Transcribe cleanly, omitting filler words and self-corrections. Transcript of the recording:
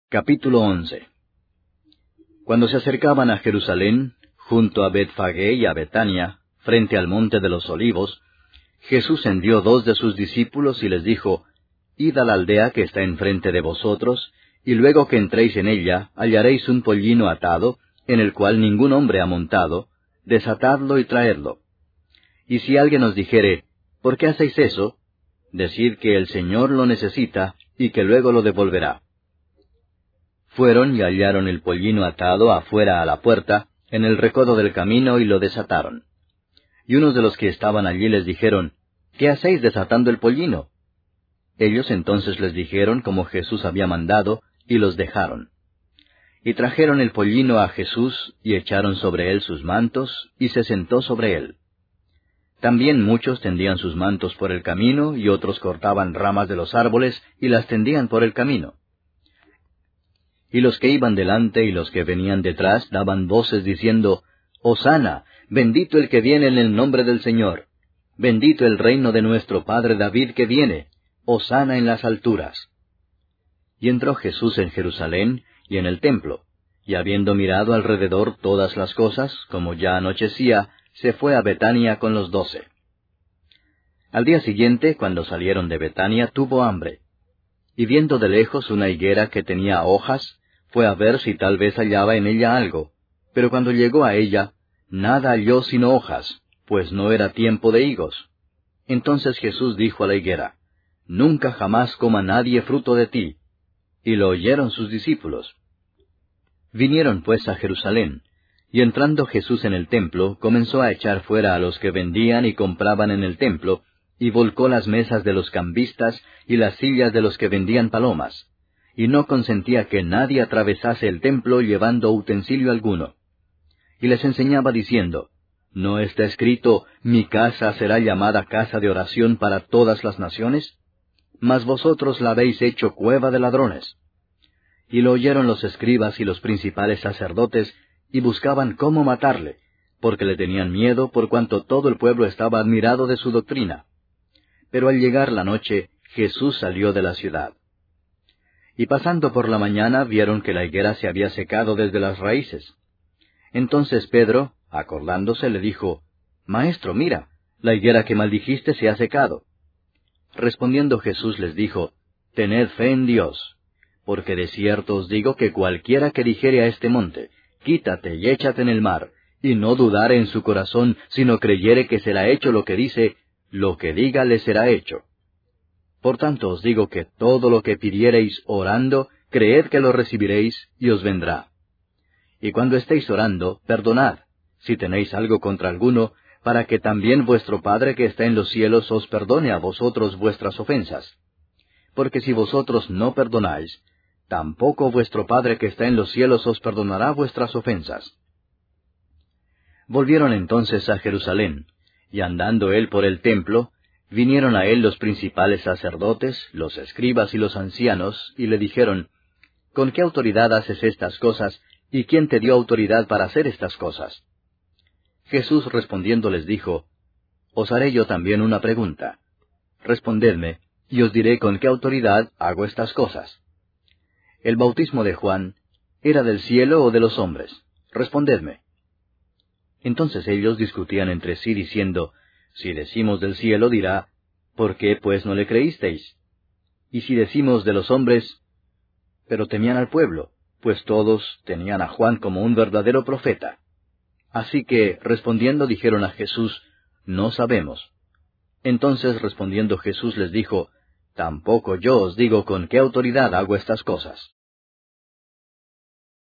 Capítulo 11. Cuando se acercaban a Jerusalén, junto a Betfagé y a Betania, frente al monte de los Olivos, Jesús envió 2 de sus discípulos y les dijo, Id a la aldea que está enfrente de vosotros, y luego que entréis en ella, hallaréis un pollino atado, en el cual ningún hombre ha montado, desatadlo y traedlo. Y si alguien os dijere, ¿por qué hacéis eso?, decid que el Señor lo necesita, y que luego lo devolverá. Fueron y hallaron el pollino atado afuera a la puerta, en el recodo del camino, y lo desataron. Y unos de los que estaban allí les dijeron, ¿qué hacéis desatando el pollino? Ellos entonces les dijeron como Jesús había mandado, y los dejaron. Y trajeron el pollino a Jesús, y echaron sobre él sus mantos, y se sentó sobre él. También muchos tendían sus mantos por el camino, y otros cortaban ramas de los árboles, y las tendían por el camino. Y los que iban delante y los que venían detrás daban voces diciendo, Hosana, bendito el que viene en el nombre del Señor. Bendito el reino de nuestro padre David que viene. Hosana en las alturas. Y entró Jesús en Jerusalén y en el templo, y habiendo mirado alrededor todas las cosas, como ya anochecía, se fue a Betania con los 12. Al día siguiente, cuando salieron de Betania, tuvo hambre. Y viendo de lejos una higuera que tenía hojas, fue a ver si tal vez hallaba en ella algo. Pero cuando llegó a ella, nada halló sino hojas, pues no era tiempo de higos. Entonces Jesús dijo a la higuera, Nunca jamás coma nadie fruto de ti. Y lo oyeron sus discípulos. Vinieron pues a Jerusalén, y entrando Jesús en el templo, comenzó a echar fuera a los que vendían y compraban en el templo, y volcó las mesas de los cambistas y las sillas de los que vendían palomas, y no consentía que nadie atravesase el templo llevando utensilio alguno. Y les enseñaba diciendo, ¿no está escrito, mi casa será llamada casa de oración para todas las naciones? Mas vosotros la habéis hecho cueva de ladrones. Y lo oyeron los escribas y los principales sacerdotes, y buscaban cómo matarle, porque le tenían miedo por cuanto todo el pueblo estaba admirado de su doctrina. Pero al llegar la noche, Jesús salió de la ciudad. Y pasando por la mañana vieron que la higuera se había secado desde las raíces. Entonces Pedro, acordándose, le dijo, Maestro, mira, la higuera que maldijiste se ha secado. Respondiendo Jesús les dijo, Tened fe en Dios, porque de cierto os digo que cualquiera que dijere a este monte, Quítate y échate en el mar, y no dudare en su corazón, sino creyere que será hecho lo que dice, lo que diga le será hecho. Por tanto os digo que todo lo que pidiereis orando, creed que lo recibiréis, y os vendrá. Y cuando estéis orando, perdonad, si tenéis algo contra alguno, para que también vuestro Padre que está en los cielos os perdone a vosotros vuestras ofensas. Porque si vosotros no perdonáis, tampoco vuestro Padre que está en los cielos os perdonará vuestras ofensas. Volvieron entonces a Jerusalén, y andando él por el templo, vinieron a él los principales sacerdotes, los escribas y los ancianos, y le dijeron, ¿con qué autoridad haces estas cosas, y quién te dio autoridad para hacer estas cosas? Jesús respondiendo les dijo, Os haré yo también una pregunta. Respondedme, y os diré con qué autoridad hago estas cosas. ¿El bautismo de Juan era del cielo o de los hombres? Respondedme. Entonces ellos discutían entre sí diciendo, Si decimos del cielo, dirá, ¿por qué pues no le creísteis? Y si decimos de los hombres, pero temían al pueblo, pues todos tenían a Juan como un verdadero profeta. Así que, respondiendo, dijeron a Jesús, No sabemos. Entonces respondiendo Jesús les dijo, Tampoco yo os digo con qué autoridad hago estas cosas.